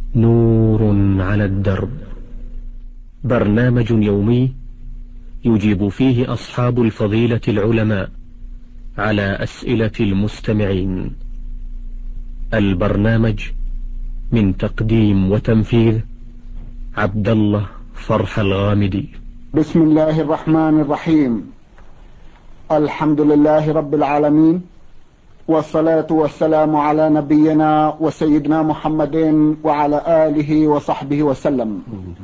نور على الدرب، برنامج يومي يجيب فيه أصحاب الفضيلة العلماء على أسئلة المستمعين. البرنامج من تقديم وتنفيذ عبد الله فرح الغامدي. بسم الله الرحمن الرحيم. الحمد لله رب العالمين، والصلاة والسلام على نبينا وسيدنا محمد وعلى آله وصحبه وسلم.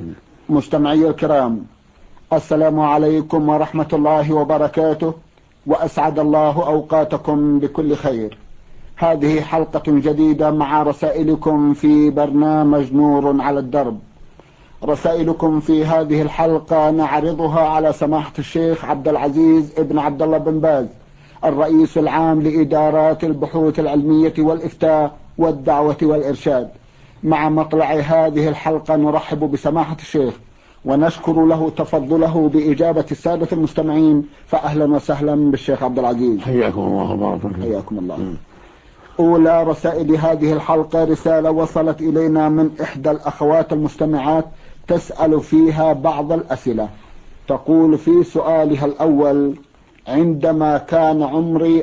مستمعي الكرام، السلام عليكم ورحمة الله وبركاته، وأسعد الله أوقاتكم بكل خير. هذه حلقة جديدة مع رسائلكم في برنامج نور على الدرب. رسائلكم في هذه الحلقة نعرضها على سماحة الشيخ عبد العزيز ابن عبد الله بن باز، الرئيس العام لإدارات البحوث العلمية والإفتاء والدعوة والإرشاد. مع مطلع هذه الحلقة نرحب بسماحة الشيخ ونشكر له تفضله بإجابة السادة المستمعين، فأهلا وسهلا بالشيخ عبد العزيز. حياكم الله وبارك فيكم. حياكم الله. أولى رسائل هذه الحلقة رسالة وصلت إلينا من إحدى الأخوات المستمعات تسأل فيها بعض الأسئلة. تقول في سؤالها الأول: عندما كان عمري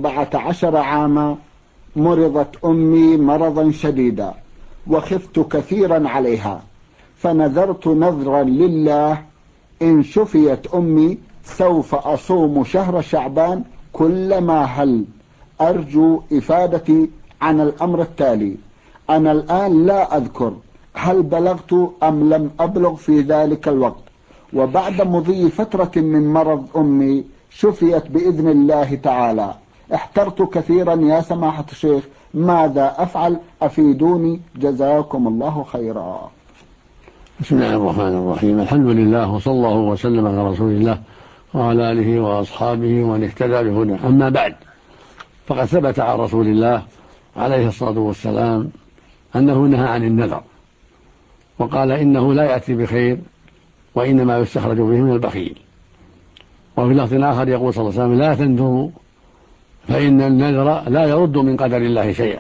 14 عاما مرضت أمي مرضا شديدا وخفت كثيرا عليها، فنذرت نذرا لله إن شفيت أمي سوف أصوم شهر شعبان كلما هل. أرجو إفادتي عن الأمر التالي. أنا الآن لا أذكر هل بلغت أم لم أبلغ في ذلك الوقت، وبعد مضي فترة من مرض أمي شفيت بإذن الله تعالى. احترت كثيرا يا سماحة الشيخ، ماذا أفعل؟ أفيدوني جزاكم الله خيرا. بسم الله الرحمن الرحيم. الحمد لله، وصلى الله وسلم على رسول الله وعلى آله وأصحابه ومن اهتدى بهداه. أما بعد، فقد ثبت عن رسول الله عليه الصلاة والسلام أنه نهى عن النذر، وقال إنه لا يأتي بخير وإنما يستخرج به من البخيل. وفي لفظ آخر يقول صلى الله عليه وسلم: لا تنذروا فإن النذر لا يرد من قدر الله شيئا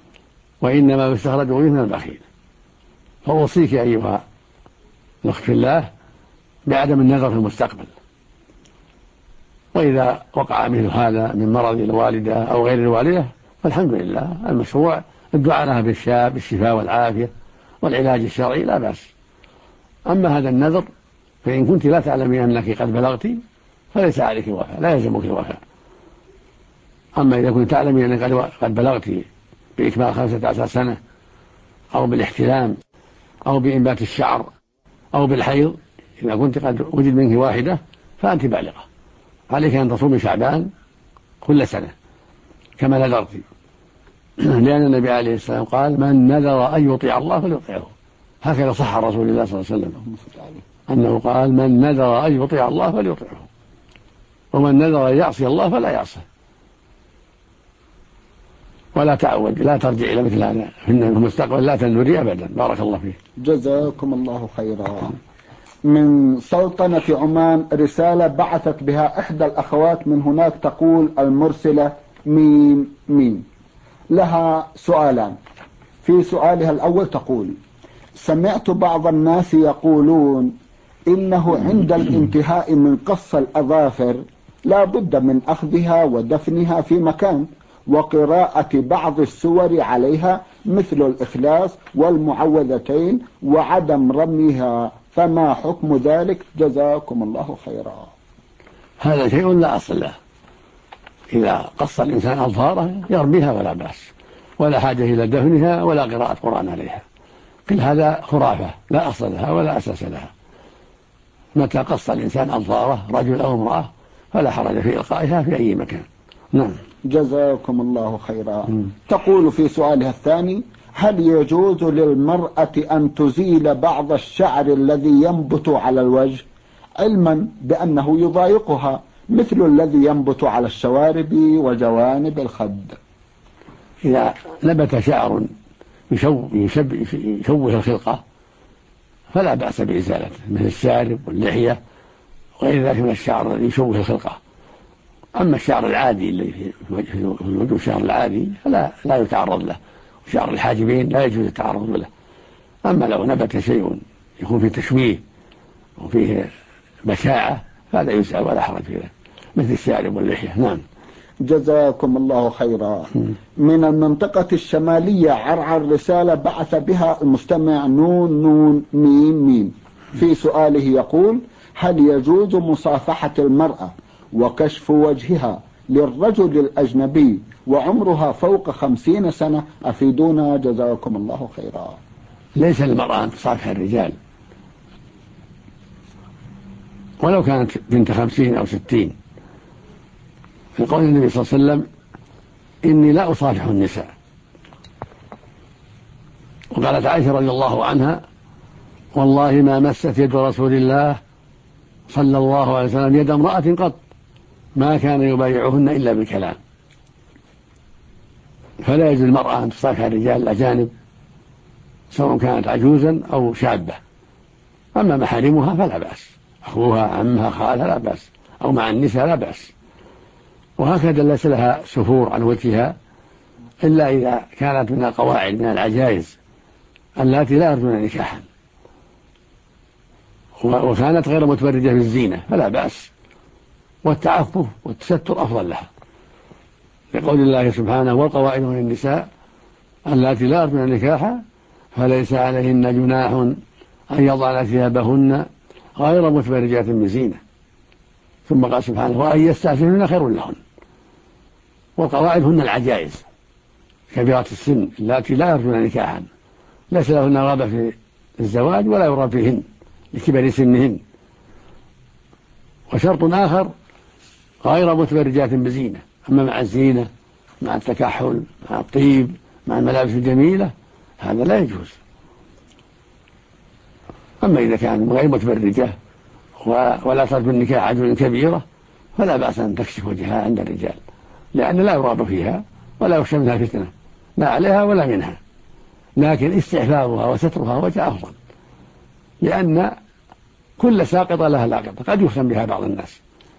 وإنما يستخرج به من البخيل. فأوصيك أيها الأخت في الله بعدم النذر في المستقبل. وإذا وقع مثل هذا من مرض الوالدة أو غير الوالدة فالحمد لله، المشروع الدعاء لها بالشفاء والعافية والعلاج الشرعي، لا بأس. أما هذا النذر فإن كنت لا تعلمين أنك قد بلغت فليس عليك الوفاء، لا يلزمك الوفاء. أما إذا كنت تعلمين أنك قد بلغت بإكمال 15 سنة أو بالاحتلام أو بإنبات الشعر أو بالحيض، إذا كنت قد وجد منك واحدة فأنت بالغة، عليك أن تصومي شعبان كل سنة كما نذرت، لأن النبي عليه السلام قال: من نذر أن يطيع الله فليطيعه. هكذا صح رسول الله صلى الله عليه وسلم أنه قال: من نذر أن يطيع الله فليطيعه، ومن نذر أن يعصي الله فلا يعصه. ولا تعود، لا ترجع إلى مثل هذا في المستقبل، لا تنذري أبدا. بارك الله فيك. جزاكم الله خيرا. من سلطنة عمان رسالة بعثت بها إحدى الأخوات من هناك، تقول المرسلة ميم لها سؤالان. في سؤالها الأول تقول: سمعت بعض الناس يقولون إنه عند الانتهاء من قص الأظافر لا بد من أخذها ودفنها في مكان وقراءة بعض السور عليها مثل الإخلاص والمعوذتين وعدم رميها، فما حكم ذلك؟ جزاكم الله خيرا. هذا شيء لا أصل له. إذا قص الإنسان أظفاره يرميها ولا بأس، ولا حاجة إلى دفنها ولا قراءة قرآن عليها. كل هذا خرافة لا أصل لها ولا أساس لها. متى قص الإنسان أظفاره رجل أو امرأة فلا حرج في إلقائها في أي مكان. نعم. جزاكم الله خيرا. تقول في سؤالها الثاني: هل يجوز للمرأة أن تزيل بعض الشعر الذي ينبت على الوجه، علما بأنه يضايقها، مثل الذي ينبت على الشوارب وجوانب الخد؟ إذا نبت شعر يشوه الخلقة فلا بأس بإزالته، مثل الشارب واللحية وغير ذلك من الشعر الذي يشوه الخلقة. أما الشعر العادي الذي في الوجه، الشعر العادي فلا يتعرض له، وشعر الحاجبين لا يجوز التعرض له. أما لو نبت شيء يكون فيه تشويه وفيه بشاعة فهذا يسأل ولا حرج فيه، مثل الشارب واللحية. نعم. جزاكم الله خيرا. من المنطقة الشمالية عرعر رسالة بعث بها المستمع نون نون ميم ميم. في سؤاله يقول: هل يجوز مصافحة المرأة وكشف وجهها للرجل الأجنبي وعمرها فوق 50 سنة؟ أفيدونا جزاكم الله خيرا. ليس للمرأة أن تصافح الرجال ولو كانت بنت 50 أو 60، في قول النبي صلى الله عليه وسلم: إني لا أصافح النساء. وقالت عائشة رضي الله عنها: والله ما مست يد رسول الله صلى الله عليه وسلم يد امرأة قط ما كان يبايعهن إلا بالكلام. فلا يجوز المرأة أن تصافح الرجال الأجانب سواء كانت عجوزا أو شابة. أما محارمها فلا بأس، أخوها عمها خالها لا بأس، أو مع النساء لا بأس. وهكذا ليس لها سفور عن وجهها إلا إذا كانت من القواعد من العجائز التي لا يرجون نكاحا وكانت غير متبرجة بالزينة فلا بأس، والتعفف والتستر أفضل لها، لقول الله سبحانه: والقواعد من النساء التي لا يرجون نكاحا فليس عليهن جناح أن يضعن ثيابهن غير متبرجات بزينة. ثم قال سبحانه: وأن يستعففن خير لهن. والقواعد هن العجائز كبيرات السن التي لا يرجون نكاحا، ليس لهن رغبة في الزواج ولا يرغب فيهن لكبر سنهن. وشرط آخر: غير متبرجات بزينة. أما مع الزينة، مع التكحل، مع الطيب، مع الملابس الجميلة، هذا لا يجوز. أما إذا كان غير متبرجة ولا ترجو النكاح عجوز كبيرة فلا بأس أن تكشف وجهها عند الرجال، لأن لا يرغب فيها ولا يخشى منها فتنة لا عليها ولا منها. لكن استحفاظها وسترها وجه أفضل، لأن كل ساقطة لها لاقطة قد يفتن بها بعض الناس.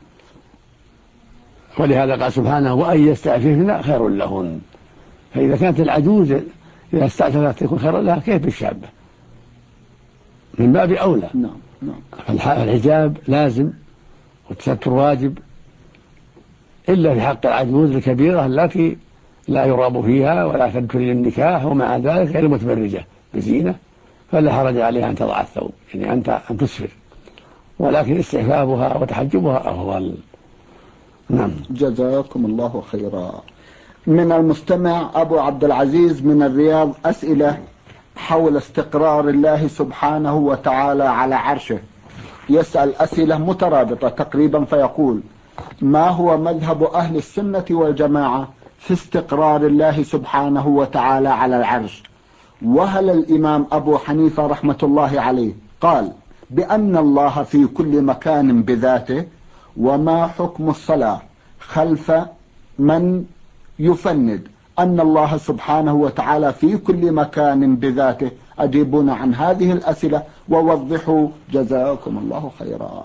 ولهذا قال سبحانه: وأن يستعففن خير لهن. فإذا كانت العجوز إذا استعففت تكون خير لها، كيف بالشابة؟ من باب أولى. فالحجاب لازم والتستر واجب، إلا في حق العجوز الكبيرة التي لا يرغب فيها ولا تدخل للنكاح ومع ذلك غير متبرجة بزينة، فلا حرج عليها أن تضع الثوب، يعني أن تسفر، ولكن استحبابها وتحجبها أفضل. نعم. جزاكم الله خيرا. من المستمع أبو عبد العزيز من الرياض أسئلة حول استقرار الله سبحانه وتعالى على عرشه. يسأل أسئلة مترابطة تقريبا، فيقول: ما هو مذهب أهل السنة والجماعة في استقرار الله سبحانه وتعالى على العرش؟ وهل الإمام أبو حنيفة رحمة الله عليه قال بأن الله في كل مكان بذاته؟ وما حكم الصلاة خلف من يفند أن الله سبحانه وتعالى في كل مكان بذاته؟ أجيبونا عن هذه الأسئلة ووضحوا جزاكم الله خيرا.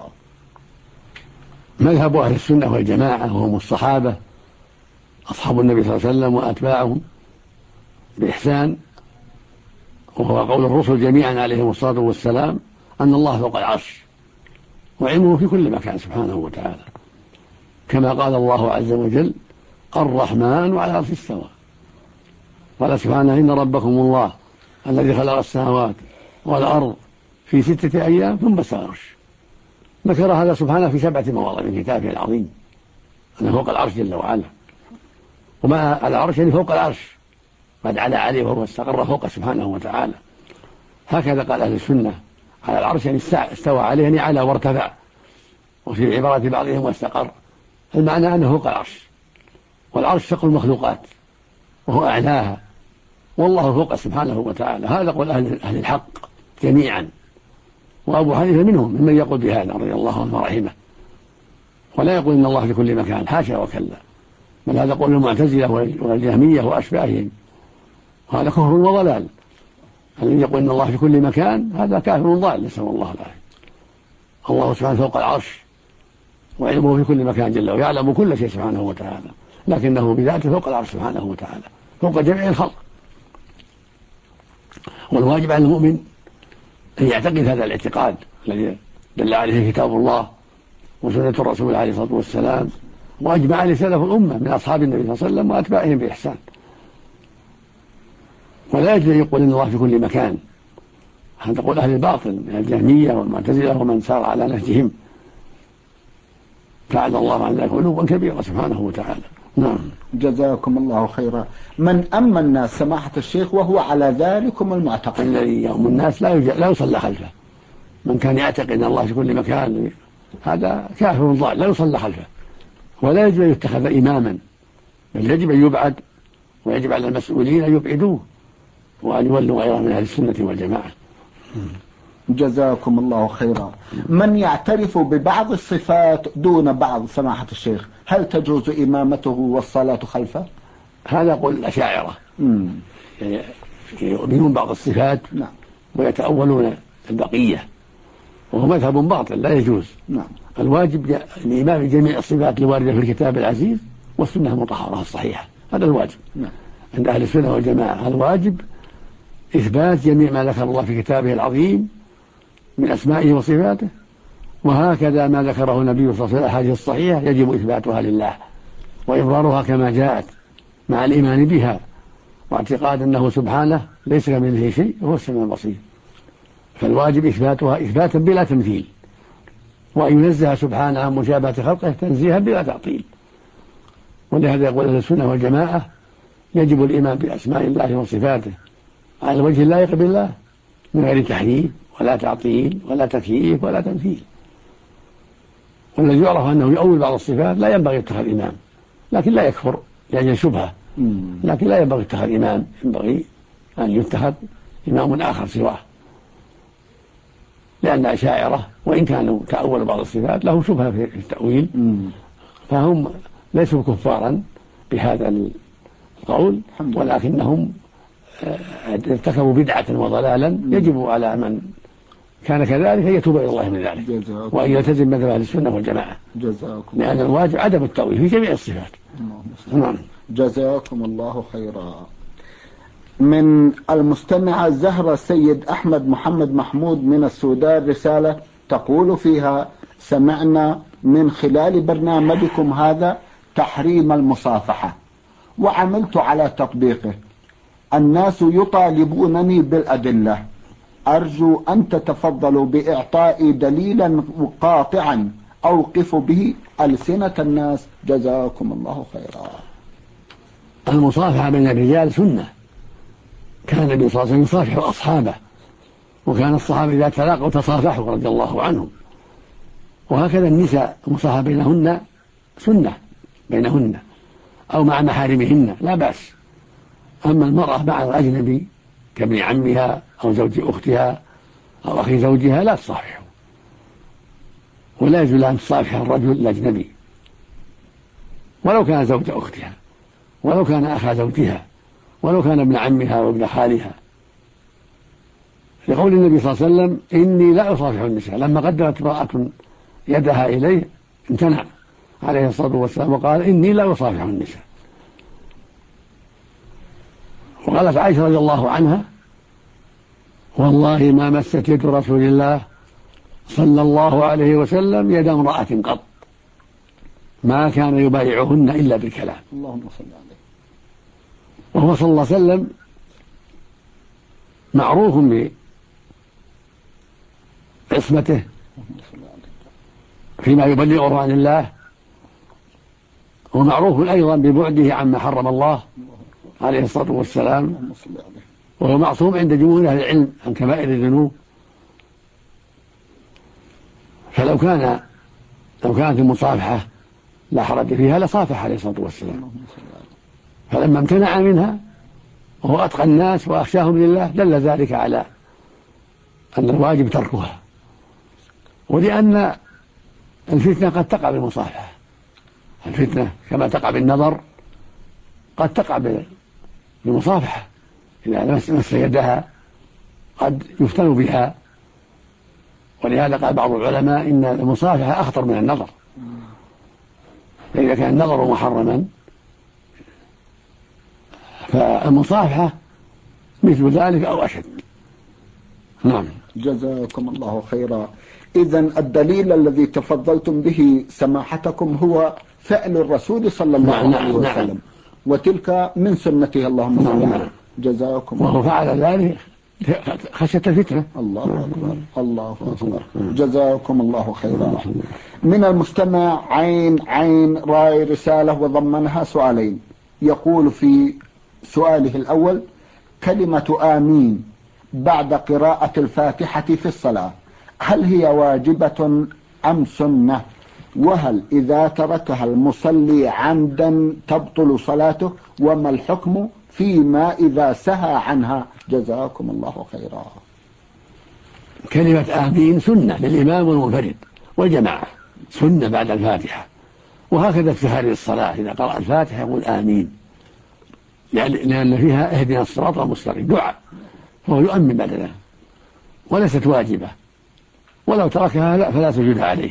مذهب أهل السنة والجماعة وهم الصحابة أصحاب النبي صلى الله عليه وسلم وأتباعهم بإحسان، وهو قول الرسل جميعا عليهم الصلاة والسلام، أن الله فوق العرش وعلمه في كل مكان سبحانه وتعالى، كما قال الله عز وجل: الرحمن على العرش استوى. قال سبحانه: إن ربكم الله الذي خلق السماوات والأرض في 6 أيام ثم استوى على العرش. ذكر هذا سبحانه في 7 مواضع من كتابه العظيم، أنه فوق العرش جل وعلا، وما العرش يعني فوق العرش، قد علا عليه وهو استقر فوق سبحانه وتعالى. هكذا قال أهل السنة: على العرش يعني استوى عليه يعني على وارتفع. وفي عبارة بعضهم واستقر، المعنى أنه فوق العرش، والعرش سقف المخلوقات وهو أعلاها، والله فوق سبحانه وتعالى. هذا قول أهل الحق جميعا، وأبو حنيفة منهم ممن يقول بهذا رضي الله عنه ورحمه، ولا يقول إن الله في كل مكان، حاشا وكلا، بل هذا قول المعتزلة والجهمية وأشباههم، وهذا كفر وضلال. الذي يقول إن الله في كل مكان هذا كافر ضال، نسأل الله العافية. الله سبحانه فوق العرش وعلمه في كل مكان جل ويعلم كل شيء سبحانه وتعالى، لكنه بذاته فوق العرش سبحانه وتعالى، فوق جميع الخلق. والواجب على المؤمن أن يعتقد هذا الاعتقاد الذي دل عليه كتاب الله وسنة الرسول عليه الصلاة والسلام وأجمع عليه سلف الأمة من أصحاب النبي صلى الله عليه وسلم وأتباعهم بإحسان. ولا يجوز أن يقول إن الله في كل مكان، هذا تقول أهل الباطل من الجهمية والمعتزلة ومن سار على نهجهم، تعالى الله عن ذلك علوا كبيرا سبحانه وتعالى. نعم. جزاكم الله خيرا. من أما الناس سماحة الشيخ وهو على ذلكم المعتقد؟ الذي يؤم الناس لا يصلى خلفه. من كان يعتقد أن الله في كل مكان هذا كافر ضال لا يصلى خلفه، ولا يجب أن يتخذ إماما، بل يجب أن يبعد، ويجب على المسؤولين أن يبعدوه وأن يولوا غيره من أهل السنة والجماعة. جزاكم الله خيرا. من يعترف ببعض الصفات دون بعض سماحة الشيخ، هل تجوز إمامته والصلاة خلفه؟ هذا يقول الأشاعرة، يعني يؤمنون بعض الصفات نعم ويتأولون البقية، وهو مذهب باطل لا يجوز. نعم. الواجب الإمام جميع الصفات الواردة في الكتاب العزيز والسنة المطهرة الصحيحة، هذا الواجب. نعم. عند أهل السنة والجماعة الواجب إثبات جميع ما ذكر الله في كتابه العظيم من أسمائه وصفاته، وهكذا ما ذكره النبي صلى الله عليه وسلم في الأحاديث الصحيحة يجب إثباتها لله وإظهارها كما جاءت مع الإيمان بها واعتقاد أنه سبحانه ليس كمثله شيء وهو السميع البصير. فالواجب إثباتها إثباتا بلا تمثيل، وأن ينزه سبحانه عن مشابهة خلقه تنزيها بلا تعطيل. ولهذا يقول أهل السنة والجماعة يجب الإيمان بأسماء الله وصفاته على الوجه اللائق بالله من غير تحريف ولا تعطيل ولا تكييف ولا تمثيل. والذي يعرف أنه يؤول بعض الصفات لا ينبغي اتخاذ إمام، لكن لا يكفر لأجل شبهة، لكن لا ينبغي اتخاذ إمام، ينبغي أن يتخذ إمام آخر سواه، لأن أشاعرة وإن كانوا تأولوا بعض الصفات له شبهة في التأويل، فهم ليسوا كفارا بهذا القول، ولكنهم ارتكبوا بدعة وضلالا يجب على من كان كذلك أن يتوب إلى الله من ذلك وأن يلتزم مذهب أهل السنة والجماعة، لأن الواجب عدم التأويل في جميع الصفات. نعم. جزاكم الله خيرا. من المستمعة زهرة سيد أحمد محمد محمود من السودان رسالة تقول فيها: سمعنا من خلال برنامجكم هذا تحريم المصافحة وعملت على تطبيقه، الناس يطالبونني بالأدلة، أرجو أن تتفضلوا بإعطائي دليلا قاطعا أوقف به ألسنة الناس، جزاكم الله خيرا. المصافحة بين الرجال سنة، كان النبي صلى الله عليه وسلم يصافح أصحابه، وكان الصحابة إذا تلاقوا تصافحوا رضي الله عنهم. وهكذا النساء المصافحة بينهن سنة بينهن أو مع محارمهن لا بأس. أما المرأة مع الأجنبي كابن عمها أو زوج أختها أو أخي زوجها لا تصافحه، ولا يجوز أن تصافح الرجل الأجنبي ولو كان زوج أختها ولو كان أخا زوجها ولو كان ابن عمها وابن خالها، لقول النبي صلى الله عليه وسلم: إني لا أصافح النساء. لما قدمت امرأة يدها إليه امتنع عليه الصلاة والسلام وقال: إني لا أصافح النساء. وقالت عائشة رضي الله عنها: والله ما مست يد رسول الله صلى الله عليه وسلم يد امرأة قط، ما كان يبايعهن إلا بالكلام. اللهم صل عليه. وهو صلى الله عليه وسلم معروف بعصمته فيما يبلغه عن الله، ومعروف أيضا ببعده عما حرم الله عليه الصلاة والسلام، وهو معصوم عند جمهور أهل العلم عن كبائر الذنوب. فلو كانت المصافحة لا حرج فيها لصافح عليه الصلاة والسلام، فلما امتنع منها وهو أتقى الناس وأخشاهم لله دل ذلك على أن الواجب تركها، ولأن الفتنة قد تقع بالمصافحة، الفتنة كما تقع بالنظر قد تقع بالمصافحة، إذا مس يدها قد يفتن بها. ولهذا قال بعض العلماء إن المصافحة أخطر من النظر، فإذا كان النظر محرما فالمصافحة مثل ذلك أو أشد، نعم. جزاكم الله خيرا. إذن الدليل الذي تفضلتم به سماحتكم هو فعل الرسول صلى الله عليه وسلم، وتلك من سنته اللهم صل عليه. جزاكم الله. وهو فعل ذلك خشية الفتنة. الله أكبر الله أكبر. جزاكم الله خيرا. من المستمع عين راي رسالة وضمنها سؤالين. يقول في سؤاله الأول: كلمة آمين بعد قراءة الفاتحة في الصلاة هل هي واجبة أم سنة؟ وهل إذا تركها المصلي عمدا تبطل صلاته؟ وما الحكم فيما إذا سهى عنها؟ جزاكم الله خيرا. كلمة آمين سنة للإمام والمنفرد والجماعة، سنة بعد الفاتحة، وهكذا في هذه الصلاة إذا قرأ الفاتحة يقول آمين، لأن فيها اهدنا الصراط المستقيم دعاء، فهو يؤمن بعد ذلك، وليست واجبة، ولو تركها لا فلا سجود عليه،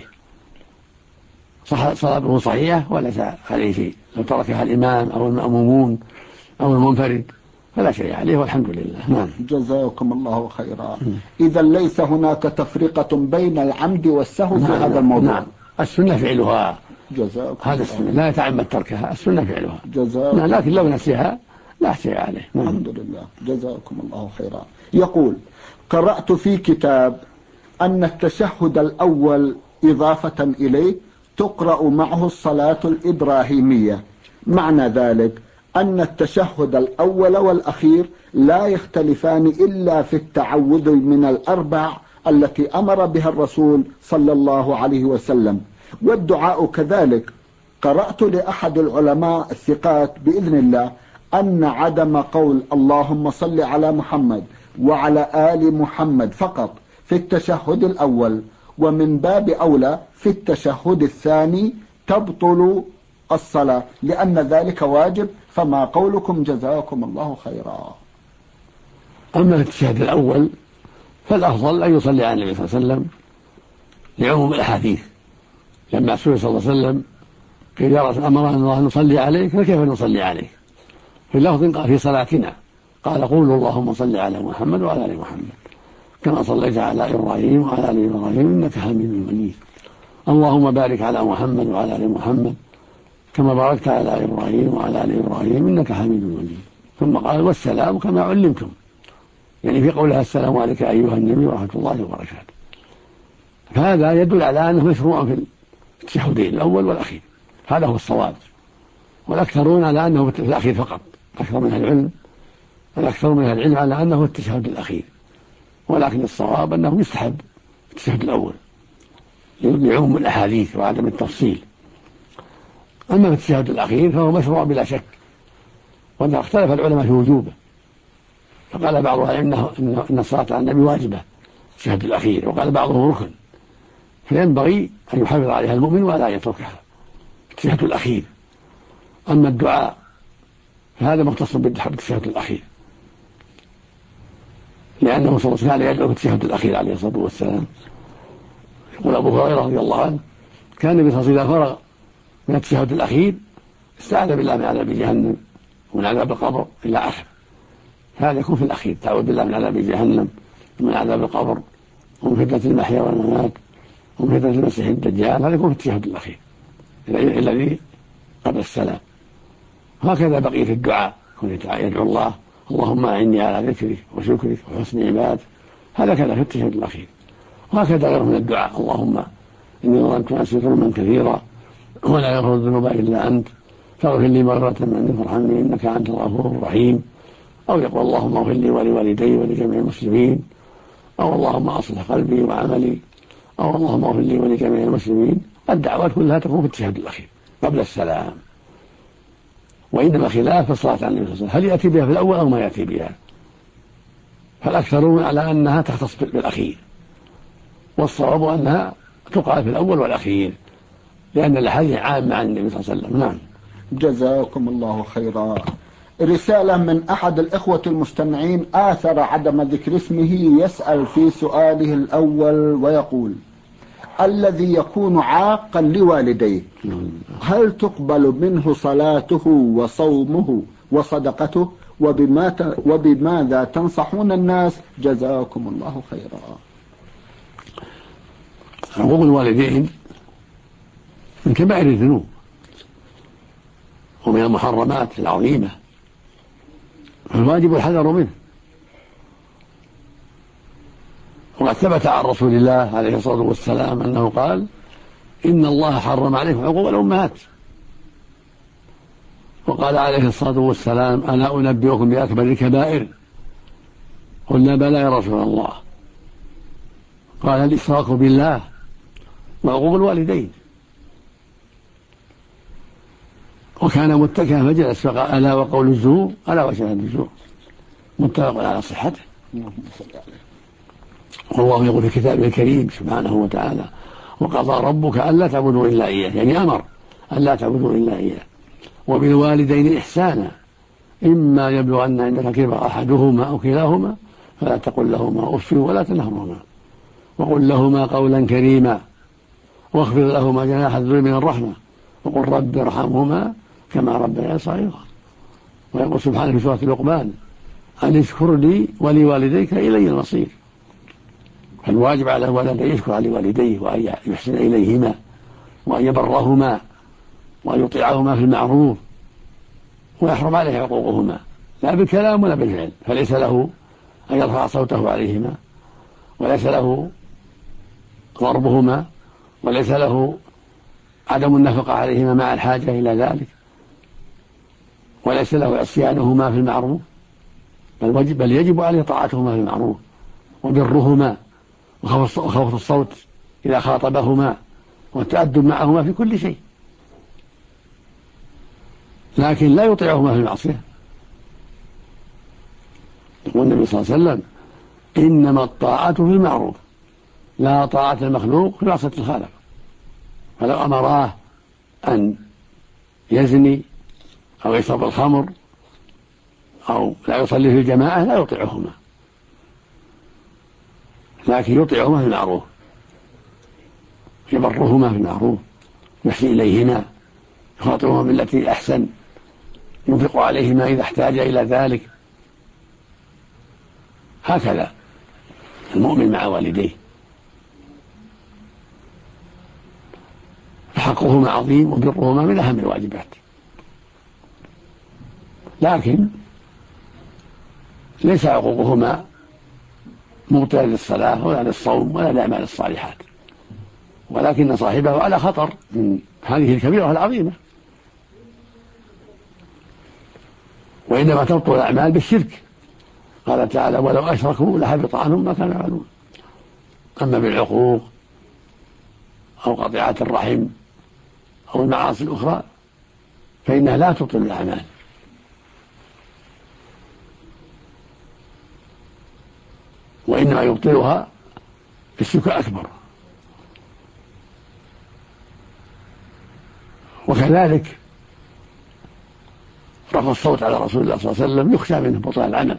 صلاته صحيحة وليس عليه شيء، لو تركها الإمام أو المأمومون أو المنفرد فلا شيء عليه والحمد لله. نعم. جزاكم الله خيرا. إذا ليس هناك تفرقة بين العمد والسهو في هذا الموضوع. نعم. السنة فعلها، هذا السنة لا يتعمد تركها، السنة فعلها. نعم. لكن لو نسيها لا شيء عليه. الحمد لله. جزاكم الله خيرا. يقول: قرأت في كتاب أن التشهد الأول إضافة إليه تقرأ معه الصلاة الإبراهيمية، معنى ذلك أن التشهد الأول والأخير لا يختلفان إلا في التعوذ من الأربع التي أمر بها الرسول صلى الله عليه وسلم، والدعاء كذلك. قرأت لأحد العلماء الثقات بإذن الله أن عدم قول اللهم صل على محمد وعلى آل محمد فقط في التشهد الأول، ومن باب أولى في التشهد الثاني تبطل الصلاة لأن ذلك واجب، فما قولكم؟ جزاكم الله خيرا. أما في التشهد الأول فالأفضل أن يصلي على النبي صلى الله عليه وسلم لعموم الأحاديث، لما سئل صلى الله عليه وسلم قيل يا رسول أمرنا الله نصلي عليك فكيف نصلي عليك؟ في لفظ قال في صلاتنا قال قولوا اللهم صل على محمد وعلى آل محمد كما صليت على إبراهيم وعلى آل إبراهيم إنك حميد مجيد، اللهم بارك على محمد وعلى آل محمد كما باركت على إبراهيم وعلى آل إبراهيم إنك حميد مجيد، ثم قال والسلام كما علمتم، يعني في قولها السلام عليك أيها النبي ورحمة الله وبركاته. فهذا يدل على أنه مشروع في التشهدين الأول والأخير، هذا هو الصواب، والأكثرون على أنه في الأخير فقط، أكثر من العلم على أنه التشهد الأخير، ولكن الصواب أنه يستحب التشهد الأول لعموم الأحاديث وعدم التفصيل. أما في التشهد الأخير فهو مشروع بلا شك، وأن اختلف العلماء في وجوبه، فقال بعضها إن الصلاة على النبي واجبة التشهد الأخير، وقال بعضهم ركن، فينبغي أن يحافظ عليها المؤمن ولا يتركها التشهد الأخير. أما الدعاء فهذا مختص بالتشهد الأخير، لأنه صلى الله عليه وسلم يدعو في التشهد الأخير عليه الصلاة والسلام. يقول أبو هريرة رضي الله عنه كان النبي صلى الله عليه وسلم إذا فرغ من التشهد الأخير استعاذ بالله من عذاب جهنم ومن عذاب القبر إلى آخر، هذا يكون في الأخير، تعوذ بالله من عذاب جهنم ومن عذاب القبر ومن فتنة المحيا والممات ومن فتنة المسيح الدجال، هذا يكون في التشهد الأخير الذي قبل السلام. هكذا بقية الدعاء يدعو الله اللهم أعني على ذكرك وشكرك وحسن عبادتك، هذا كذا في التشهد الأخير. وهكذا غيره من الدعاء، اللهم إني ظلمت نفسي ظلما كثيرا ولا يغفر الذنوب إلا أنت فاغفر لي مغفرة من عندك وارحمني إنك أنت الغفور الرحيم، أو يقول اللهم اغفر لي ولوالدي ولجميع المسلمين، أو اللهم أصلح قلبي وعملي، أو اللهم اغفر لي ولجميع المسلمين. الدعوات كلها تكون في التشهد الأخير قبل السلام، وإنما خلاف في الصلاة على النبي صلى الله عليه وسلم، هل يأتي بها في الأول أو ما يأتي بها؟ فالأكثرون على أنها تختص بالأخير، والصواب أنها تقال في الأول والأخير، لأن الأحاديث عامة عن النبي صلى الله عليه وسلم. نعم. جزاكم الله خيرا. رسالة من أحد الإخوة المستمعين آثر عدم ذكر اسمه، يسأل في سؤاله الأول ويقول: الذي يكون عاقا لوالديه هل تقبل منه صلاته وصومه وصدقته؟ وبماذا تنصحون الناس؟ جزاكم الله خيرا. حقوق الوالدين من كبائر الذنوب ومن المحرمات العظيمة، فالواجب الحذر منه. وقد ثبت عن رسول الله عليه الصلاة والسلام أنه قال: إن الله حرم عليكم عقوق الأمهات. وقال عليه الصلاة والسلام: أنا أنبئكم بأكبر الكبائر. قلنا: بلى يا رسول الله. قال: الإشراك بالله وعقوق الوالدين. وكان متكئا فجلس فقال: ألا وقول الزور، ألا وشهادة الزور، متفق على صحته. والله يقول في كتابه الكريم سبحانه وتعالى: وقضى ربك ألا تعبدوا إلا إياه، يعني أمر ألا تعبدوا إلا إياه، وبالوالدين إحسانا، إما يبلغن عندك الكبر أحدهما أو كلاهما فلا تقل لهما أف ولا تنهرهما، وقل لهما قولا كريما، واخفض لهما جناح الذل من الرحمة، وقل رب ارحمهما كما ربياني صغيرا. ويقول سبحانه في سورة لقمان: أن اشكر لي ولوالديك إلي المصير. فالواجب على الولد أن يشكر لوالديه وأن يحسن إليهما وأن يبرهما وأن يطيعهما في المعروف، ويحرم عليه عقوقهما لا بالكلام ولا بالفعل، فليس له أن يرفع صوته عليهما، وليس له ضربهما، وليس له عدم النفقة عليهما مع الحاجة إلى ذلك، وليس له عصيانهما في المعروف، بل يجب عليه طاعتهما في المعروف وبرهما وخفض الصوت إذا خاطبهما والتأدب معهما في كل شيء، لكن لا يطيعهما في المعصية. يقول النبي صلى الله عليه وسلم: إنما الطاعة في المعروف، لا طاعة المخلوق في معصية الخالق. فلو أمراه أن يزني أو يشرب الخمر أو لا يصلي في الجماعة لا يطيعهما، لكن يطيعهما في المعروف، يبرهما في المعروف، يحسن إليهما، يخاطبهما بالتي أحسن، ينفق عليهما إذا احتاج إلى ذلك. هكذا المؤمن مع والديه، فحقهما عظيم وبرهما من أهم الواجبات، لكن ليس عقوقهما مبطلا للصلاة ولا للصوم ولا للأعمال الصالحات، ولكن صاحبه على خطر من هذه الكبيرة العظيمة، وإنما تبطل الأعمال بالشرك. قال تعالى: ولو أشركوا لحبط عنهم ما كانوا يعملون. أما بالعقوق أو قطيعة الرحم أو المعاصي الأخرى فإنها لا تبطل الأعمال، وإنما يبطلها الشرك الأكبر. وكذلك رفع الصوت على رسول الله صلى الله عليه وسلم يخشى منه بطلان العمل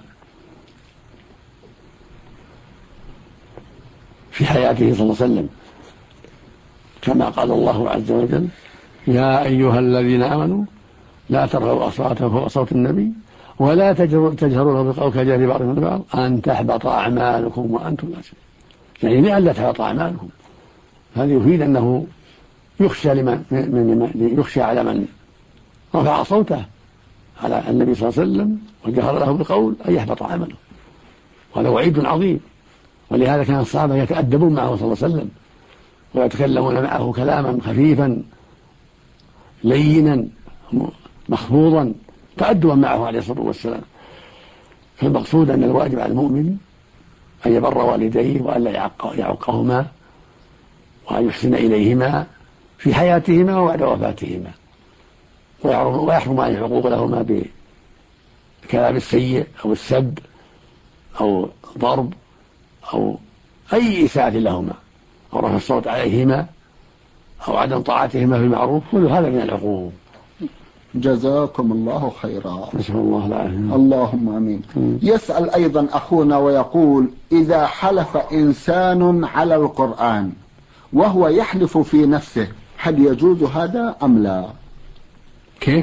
في حياته صلى الله عليه وسلم، كما قال الله عز وجل: يا أيها الذين آمنوا لا ترفعوا أصواتكم فوق صوت النبي ولا تجهروا له بالقول كجهر بعضكم لبعض أن تحبط أعمالكم وأنتم لا تشعرون. يعني لئلا تحبط أعمالكم. هذا يفيد أنه يخشى يخشى على من رفع صوته على النبي صلى الله عليه وسلم وجهر له بالقول أن يحبط عمله، وهذا وعيد عظيم. ولهذا كان الصحابة يتأدبون معه صلى الله عليه وسلم ويتكلمون معه كلاما خفيفا لينا مخفوضا تأدبا معه عليه الصلاة والسلام. فالمقصود أن الواجب على المؤمن أن يبر والديه وأن لا يعقهما وأن يحسن إليهما في حياتهما وبعد وفاتهما، ويحرم عليه الحقوق لهما بالكلام السيء أو السب أو ضرب أو أي إساءة لهما أو رفع الصوت عليهما أو عدم طاعتهما في المعروف، كل هذا من العقوق. جزاكم الله خيرا. نسأل الله العافية. اللهم آمين. يسأل أيضا أخونا ويقول: إذا حلف إنسان على القرآن وهو يحلف في نفسه هل يجوز هذا أم لا؟ كيف؟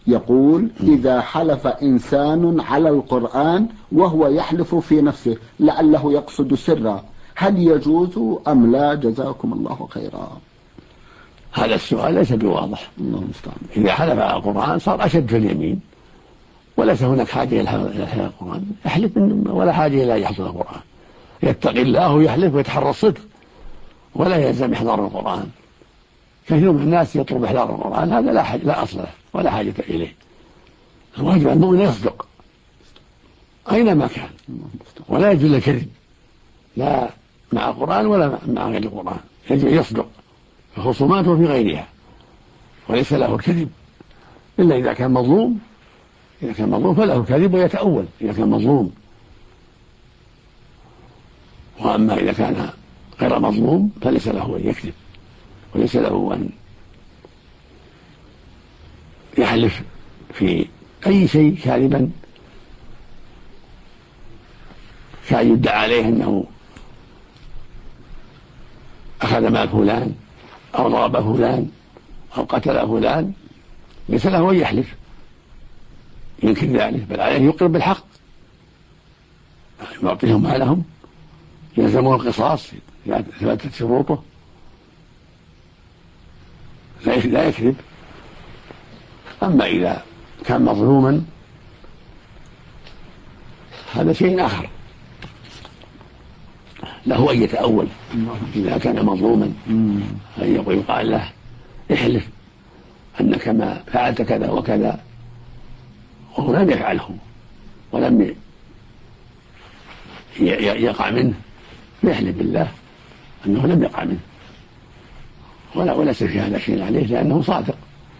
يقول إذا حلف إنسان على القرآن وهو يحلف في نفسه لعله يقصد سرا، هل يجوز أم لا؟ جزاكم الله خيرا. هذا السؤال ليس بواضح. إذا حلف على القرآن صار أشد في اليمين، وليس هناك حاجة إلى حلف القرآن، يحلف ولا حاجة إلى يحفظ القرآن، يتقي الله ويحلف ويتحرى الصدق ولا يلزم إحضار القرآن. كثير من الناس يطلب إحضار القرآن، هذا لا أصل له ولا حاجة إليه. الواجب على المؤمن يصدق أينما كان، ولا يجوز الكذب لا مع القرآن ولا مع غير القرآن، يجب أن يصدق في خصوماته وفي غيرها، وليس له الكذب إلا إذا كان مظلوم. إذا كان مظلوم فله الكذب ويتأول إذا كان مظلوم، وأما إذا كان غير مظلوم فليس له أن يكذب، وليس له أن يحلف في أي شيء كاذبا، كان يدعى عليه أنه أخذ مال فلان أو ضرب فلان أو قتل فلان، ليس له أن يحلف ينكر ذلك، بل عليه يقر بالحق، يعطيهم مالهم، يلزمون القصاص إذا ثبتت شروطه، لا يكذب. أما إذا كان مظلوما هذا شيء آخر، له أن يتأول إذا كان مظلوما، أن يقال له احلف أنك ما فعلت كذا وكذا وهو لم يفعله ولم يقع منه، يحلف بالله أنه لم يقع منه وليس في هذا شيء عليه لأنه صادق.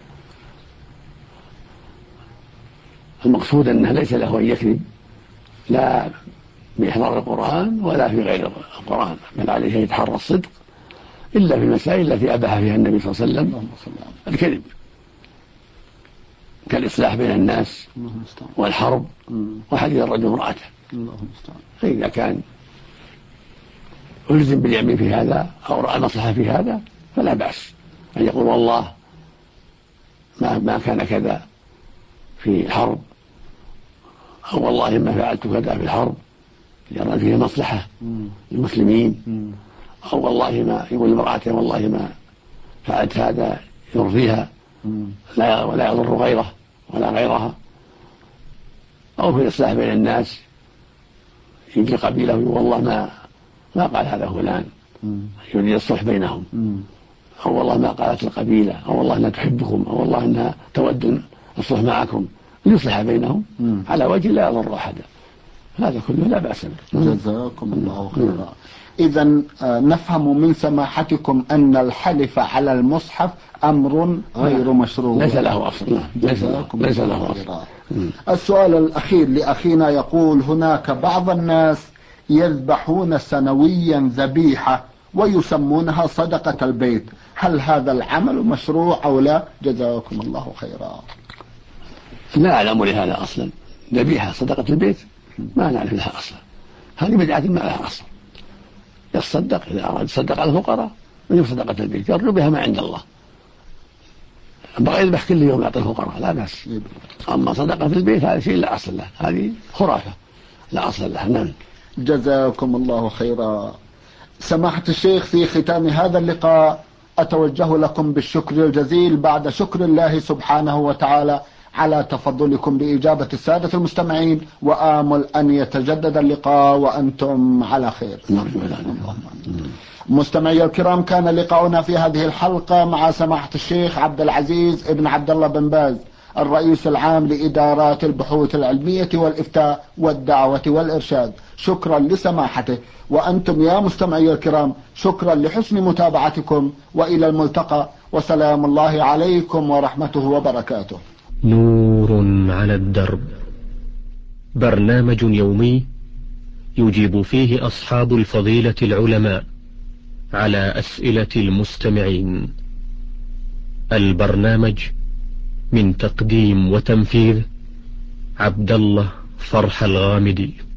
المقصود أنه ليس له أن يكذب لا بإحضار القرآن ولا في غير القرآن، بل عليه يتحرى الصدق إلا في المسائل التي أباح فيها النبي صلى الله عليه وسلم الكذب، كالإصلاح بين الناس والحرب وحديث الرجل امرأته. فإذا كان ألزم باليمين في هذا أو رأى مصلحة في هذا فلا بأس أن يقول والله ما كان كذا في الحرب، أو والله ما فعلت كذا في الحرب لأن فيه مصلحة للمسلمين، أو والله ما يقول لامرأته والله ما فعلت هذا يرضيها ولا يضر غيره ولا غيرها، أو في الإصلاح بين الناس يجي قبيلة ويقول والله ما قال هذا فلان، يريد الصلح بينهم، أو والله ما قالت القبيلة، أو والله أنها تحبكم، أو والله أنها تود الصلح معكم، ليصلح بينهم على وجه لا يضر أحدا، هذا كله لا بأس به. جزاكم الله خيرا. إذن نفهم من سماحتكم أن الحلف على المصحف أمر غير مشروع، ليس له أصل. ليس له أصل. السؤال الأخير لأخينا يقول هناك بعض الناس يذبحون سنويا ذبيحة ويسمونها صدقة البيت، هل هذا العمل مشروع أو لا؟ جزاكم الله خيرا. لا أعلم لهذا أصلا، ذبيحة صدقة البيت ما نعرف لها أصلا، هذه بدعة ما لها أصل. يتصدق إذا أراد يتصدق على الفقراء من صدقة البيت يرجو بها ما عند الله، بغى يذبح كل يوم يعطي الفقراء لا بأس. أما صدقة البيت هذا شيء لا أصل له، هذه خرافة لا أصل له. نعم. جزاكم الله خيرا. سماحة الشيخ، في ختام هذا اللقاء أتوجه لكم بالشكر الجزيل بعد شكر الله سبحانه وتعالى على تفضلكم بإجابة السادة المستمعين، وآمل أن يتجدد اللقاء وأنتم على خير. مستمعي الكرام، كان لقاؤنا في هذه الحلقة مع سماحة الشيخ عبد العزيز ابن عبد الله بن باز، الرئيس العام لإدارات البحوث العلمية والإفتاء والدعوة والإرشاد. شكرا لسماحته، وأنتم يا مستمعي الكرام شكرا لحسن متابعتكم، وإلى الملتقى، وسلام الله عليكم ورحمته وبركاته. نور على الدرب، برنامج يومي يجيب فيه أصحاب الفضيلة العلماء على أسئلة المستمعين. البرنامج من تقديم وتنفيذ عبد الله فرح الغامدي.